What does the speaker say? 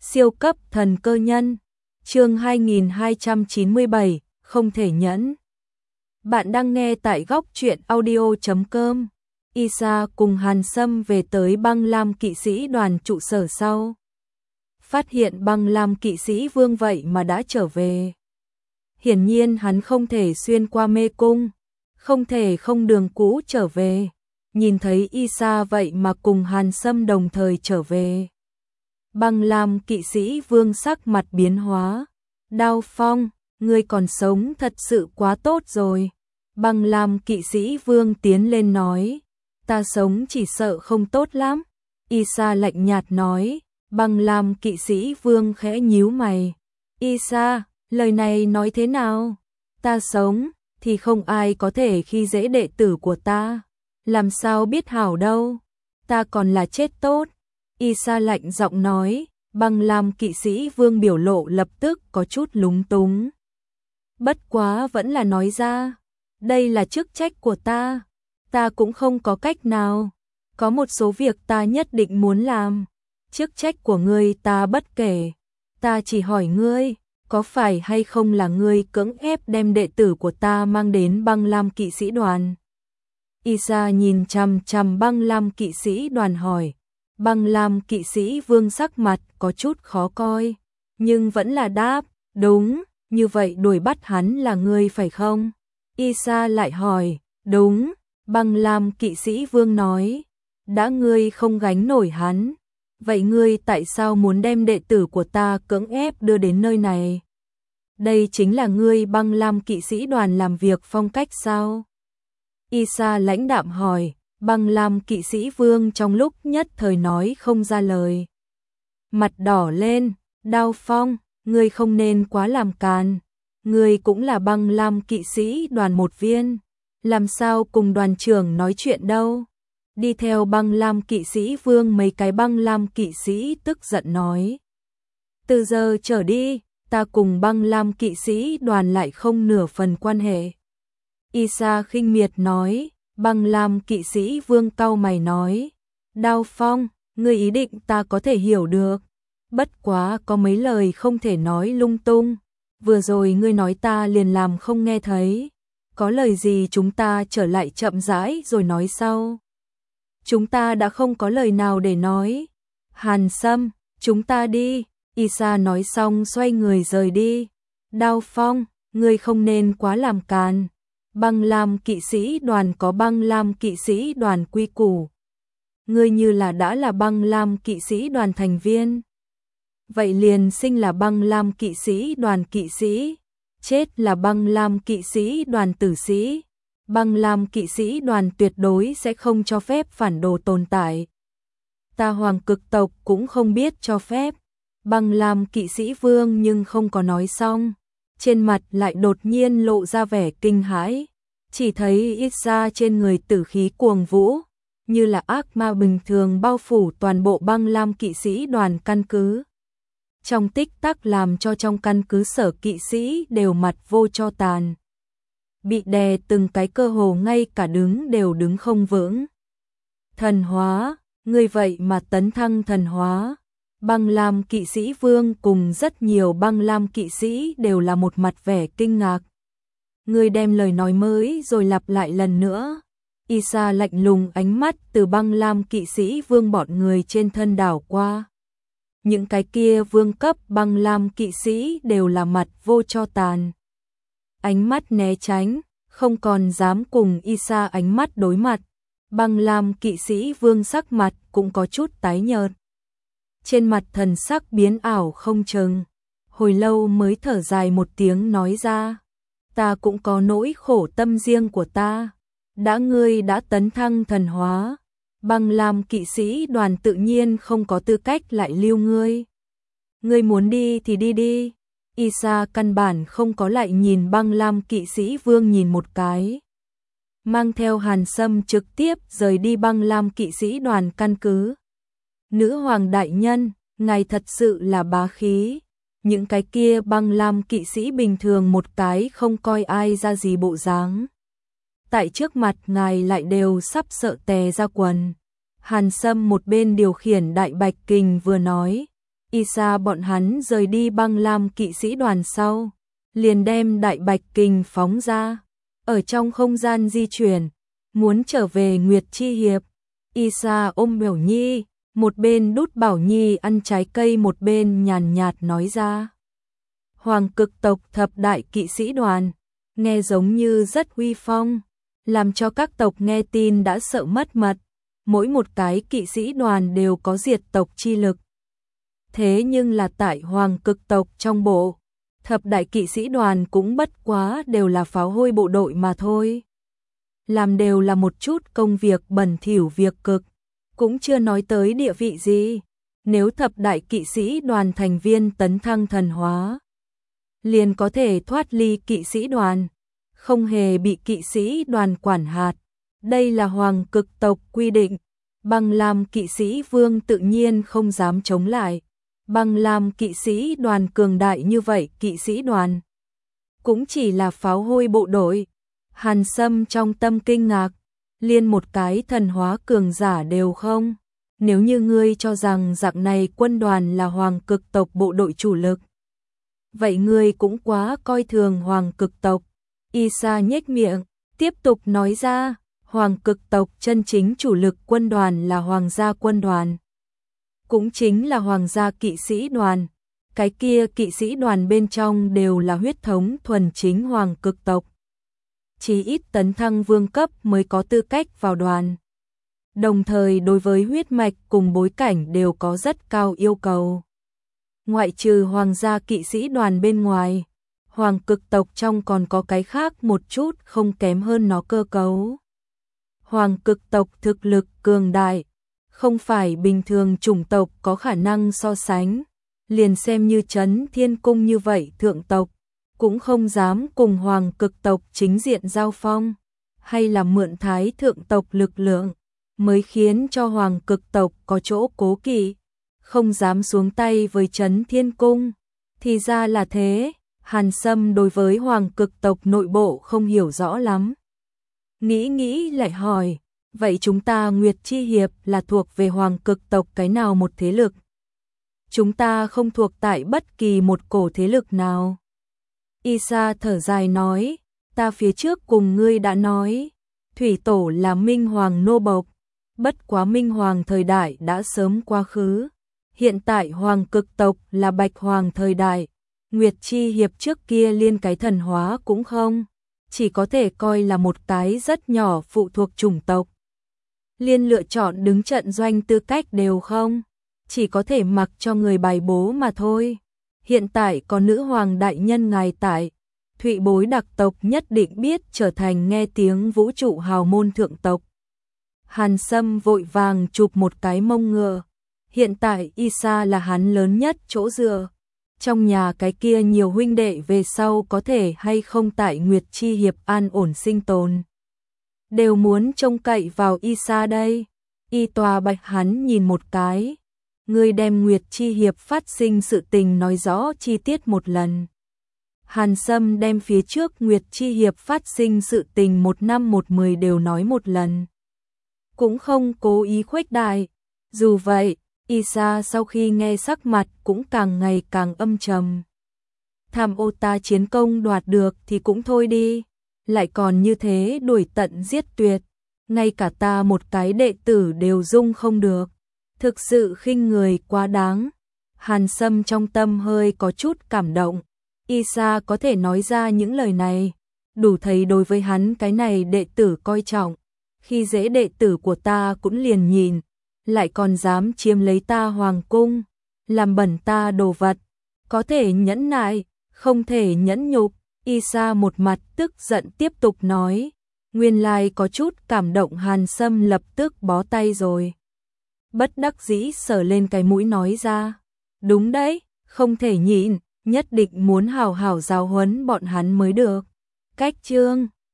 Siêu cấp thần cơ nhân. Chương 2297, không thể nhẫn. Bạn đang nghe tại góc truyện audio.com. Isa cùng Hàn Sâm về tới Băng Lam kỵ sĩ đoàn trụ sở sau. Phát hiện Băng Lam kỵ sĩ Vương vậy mà đã trở về. Hiển nhiên hắn không thể xuyên qua mê cung, không thể không đường cũ trở về. Nhìn thấy Isa vậy mà cùng Hàn Sâm đồng thời trở về. Băng Lam kỵ sĩ Vương sắc mặt biến hóa. Đao Phong, ngươi còn sống thật sự quá tốt rồi. Băng Lam kỵ sĩ Vương tiến lên nói. Ta sống chỉ sợ không tốt lắm. Isa lạnh nhạt nói. Băng Lam kỵ sĩ Vương khẽ nhíu mày. Isa, lời này nói thế nào? Ta sống thì không ai có thể khi dễ đệ tử của ta. Làm sao biết hảo đâu. Ta còn là chết tốt. Isa lạnh giọng nói. Băng Lam kỵ sĩ Vương biểu lộ lập tức có chút lúng túng. Bất quá vẫn là nói ra. Đây là chức trách của ta. Ta cũng không có cách nào. Có một số việc ta nhất định muốn làm. Chức trách của ngươi ta bất kể. Ta chỉ hỏi ngươi, có phải hay không là ngươi cưỡng ép đem đệ tử của ta mang đến Băng Lam kỵ sĩ đoàn? Isa nhìn chằm chằm Băng Lam kỵ sĩ đoàn hỏi. Băng Lam kỵ sĩ Vương sắc mặt có chút khó coi, nhưng vẫn là đáp, đúng, như vậy đuổi bắt hắn là ngươi phải không? Isa lại hỏi, đúng, Băng Lam kỵ sĩ Vương nói, đã ngươi không gánh nổi hắn, vậy ngươi tại sao muốn đem đệ tử của ta cưỡng ép đưa đến nơi này? Đây chính là ngươi Băng Lam kỵ sĩ đoàn làm việc phong cách sao? Isa lãnh đạm hỏi. Băng Lam kỵ sĩ Vương trong lúc nhất thời nói không ra lời. Mặt đỏ lên, Đao Phong, ngươi không nên quá làm càn. Ngươi cũng là Băng Lam kỵ sĩ đoàn một viên. Làm sao cùng đoàn trưởng nói chuyện đâu. Đi theo Băng Lam kỵ sĩ Vương mấy cái Băng Lam kỵ sĩ tức giận nói. Từ giờ trở đi, ta cùng Băng Lam kỵ sĩ đoàn lại không nửa phần quan hệ. Isa khinh miệt nói. Băng Lam kỵ sĩ Vương cau mày nói. Đao Phong, ngươi ý định ta có thể hiểu được. Bất quá có mấy lời không thể nói lung tung. Vừa rồi ngươi nói ta liền làm không nghe thấy. Có lời gì chúng ta trở lại chậm rãi rồi nói sau. Chúng ta đã không có lời nào để nói. Hàn Sâm, chúng ta đi. Isa nói xong xoay người rời đi. Đao Phong, ngươi không nên quá làm càn. Băng Lam kỵ sĩ đoàn có Băng Lam kỵ sĩ đoàn quy củ. Ngươi như là đã là Băng Lam kỵ sĩ đoàn thành viên. Vậy liền sinh là Băng Lam kỵ sĩ đoàn kỵ sĩ. Chết là Băng Lam kỵ sĩ đoàn tử sĩ. Băng Lam kỵ sĩ đoàn tuyệt đối sẽ không cho phép phản đồ tồn tại. Ta Hoàng Cực tộc cũng không biết cho phép. Băng Lam kỵ sĩ Vương nhưng không có nói xong. Trên mặt lại đột nhiên lộ ra vẻ kinh hãi, chỉ thấy ít ra trên người tử khí cuồng vũ, như là ác ma bình thường bao phủ toàn bộ Băng Lam kỵ sĩ đoàn căn cứ. Trong tích tắc làm cho trong căn cứ sở kỵ sĩ đều mặt vô cho tàn. Bị đè từng cái cơ hồ ngay cả đứng đều đứng không vững. Thần hóa, ngươi vậy mà tấn thăng thần hóa. Băng Lam kỵ sĩ Vương cùng rất nhiều Băng Lam kỵ sĩ đều là một mặt vẻ kinh ngạc. Ngươi đem lời nói mới rồi lặp lại lần nữa. Isa lạnh lùng ánh mắt từ Băng Lam kỵ sĩ Vương bọn người trên thân đảo qua. Những cái kia vương cấp Băng Lam kỵ sĩ đều là mặt vô cho tàn. Ánh mắt né tránh, không còn dám cùng Isa ánh mắt đối mặt. Băng Lam kỵ sĩ Vương sắc mặt cũng có chút tái nhợt. Trên mặt thần sắc biến ảo không chừng, hồi lâu mới thở dài một tiếng nói ra, ta cũng có nỗi khổ tâm riêng của ta, đã ngươi đã tấn thăng thần hóa, Băng Lam kỵ sĩ đoàn tự nhiên không có tư cách lại lưu ngươi. Ngươi muốn đi thì đi đi. Isa căn bản không có lại nhìn Băng Lam kỵ sĩ Vương nhìn một cái. Mang theo Hàn Sâm trực tiếp rời đi Băng Lam kỵ sĩ đoàn căn cứ. Nữ hoàng đại nhân, ngài thật sự là bá khí. Những cái kia Băng Lam kỵ sĩ bình thường một cái không coi ai ra gì bộ dáng. Tại trước mặt ngài lại đều sắp sợ tè ra quần. Hàn Sâm một bên điều khiển đại bạch kình vừa nói. Isa bọn hắn rời đi Băng Lam kỵ sĩ đoàn sau, liền đem Đại Bạch Kình phóng ra, ở trong không gian di chuyển, muốn trở về Nguyệt Chi Hiệp. Isa ôm Bảo Nhi, một bên đút Bảo Nhi ăn trái cây một bên nhàn nhạt nói ra. Hoàng cực tộc thập đại kỵ sĩ đoàn, nghe giống như rất uy phong, làm cho các tộc nghe tin đã sợ mất mật, mỗi một cái kỵ sĩ đoàn đều có diệt tộc chi lực. Thế nhưng là tại Hoàng cực tộc trong bộ, thập đại kỵ sĩ đoàn cũng bất quá đều là pháo hôi bộ đội mà thôi. Làm đều là một chút công việc bẩn thỉu việc cực, cũng chưa nói tới địa vị gì. Nếu thập đại kỵ sĩ đoàn thành viên tấn thăng thần hóa, liền có thể thoát ly kỵ sĩ đoàn, không hề bị kỵ sĩ đoàn quản hạt. Đây là Hoàng cực tộc quy định, Băng Lam kỵ sĩ vương tự nhiên không dám chống lại. Băng Lam kỵ sĩ đoàn cường đại như vậy, kỵ sĩ đoàn cũng chỉ là pháo hôi bộ đội. Hàn Sâm trong tâm kinh ngạc, liên một cái thần hóa cường giả đều không. Nếu như ngươi cho rằng dạng này quân đoàn là Hoàng cực tộc bộ đội chủ lực, vậy ngươi cũng quá coi thường Hoàng cực tộc. Isa nhếch miệng, tiếp tục nói ra, Hoàng cực tộc chân chính chủ lực quân đoàn là Hoàng gia quân đoàn, cũng chính là Hoàng gia kỵ sĩ đoàn. Cái kia kỵ sĩ đoàn bên trong đều là huyết thống thuần chính Hoàng cực tộc, chỉ ít tấn thăng vương cấp mới có tư cách vào đoàn. Đồng thời đối với huyết mạch cùng bối cảnh đều có rất cao yêu cầu. Ngoại trừ Hoàng gia kỵ sĩ đoàn bên ngoài, Hoàng cực tộc trong còn có cái khác một chút không kém hơn nó cơ cấu. Hoàng cực tộc thực lực cường đại, không phải bình thường chủng tộc có khả năng so sánh. Liền xem như Trấn Thiên Cung như vậy thượng tộc, cũng không dám cùng Hoàng cực tộc chính diện giao phong, hay là mượn thái thượng tộc lực lượng, mới khiến cho Hoàng cực tộc có chỗ cố kỵ, không dám xuống tay với Trấn Thiên Cung. Thì ra là thế. Hàn Sâm đối với Hoàng cực tộc nội bộ không hiểu rõ lắm. Nghĩ lại hỏi, vậy chúng ta Nguyệt Chi Hiệp là thuộc về Hoàng cực tộc cái nào một thế lực? Chúng ta không thuộc tại bất kỳ một cổ thế lực nào. Isa thở dài nói, ta phía trước cùng ngươi đã nói, thủy tổ là Minh Hoàng nô bộc, bất quá Minh Hoàng thời đại đã sớm quá khứ. Hiện tại Hoàng cực tộc là Bạch Hoàng thời đại, Nguyệt Chi Hiệp trước kia liên cái thần hóa cũng không, chỉ có thể coi là một cái rất nhỏ phụ thuộc chủng tộc. Liên lựa chọn đứng trận doanh tư cách đều không, chỉ có thể mặc cho người bài bố mà thôi. Hiện tại có nữ hoàng đại nhân ngài tại, Thụy bối đặc tộc nhất định biết trở thành nghe tiếng vũ trụ hào môn thượng tộc. Hàn Sâm vội vàng chụp một cái mông ngựa. Hiện tại Isa là hắn lớn nhất chỗ dựa. Trong nhà cái kia nhiều huynh đệ về sau có thể hay không tại Nguyệt Chi Hiệp an ổn sinh tồn, đều muốn trông cậy vào Isa đây. Y tòa bạch hắn nhìn một cái. Ngươi đem Nguyệt Chi Hiệp phát sinh sự tình nói rõ chi tiết một lần. Hàn Sâm đem phía trước Nguyệt Chi Hiệp phát sinh sự tình 1 năm 1 10 đều nói một lần, cũng không cố ý khuếch đại. Dù vậy, Isa sau khi nghe sắc mặt cũng càng ngày càng âm trầm. Tham ô ta chiến công đoạt được thì cũng thôi đi, lại còn như thế đuổi tận giết tuyệt, ngay cả ta một cái đệ tử đều dung không được, thực sự khinh người quá đáng. Hàn Sâm trong tâm hơi có chút cảm động. Isa có thể nói ra những lời này, đủ thấy đối với hắn cái này đệ tử coi trọng. Khi dễ đệ tử của ta cũng liền nhìn, lại còn dám chiếm lấy ta hoàng cung, làm bẩn ta đồ vật, có thể nhẫn nại, không thể nhẫn nhục. Isa một mặt tức giận tiếp tục nói, nguyên lai có chút cảm động. Hàn Sâm lập tức bó tay rồi, bất đắc dĩ sờ lên cái mũi nói ra, đúng đấy, không thể nhịn, nhất định muốn hào hào giáo huấn bọn hắn mới được. Cách chương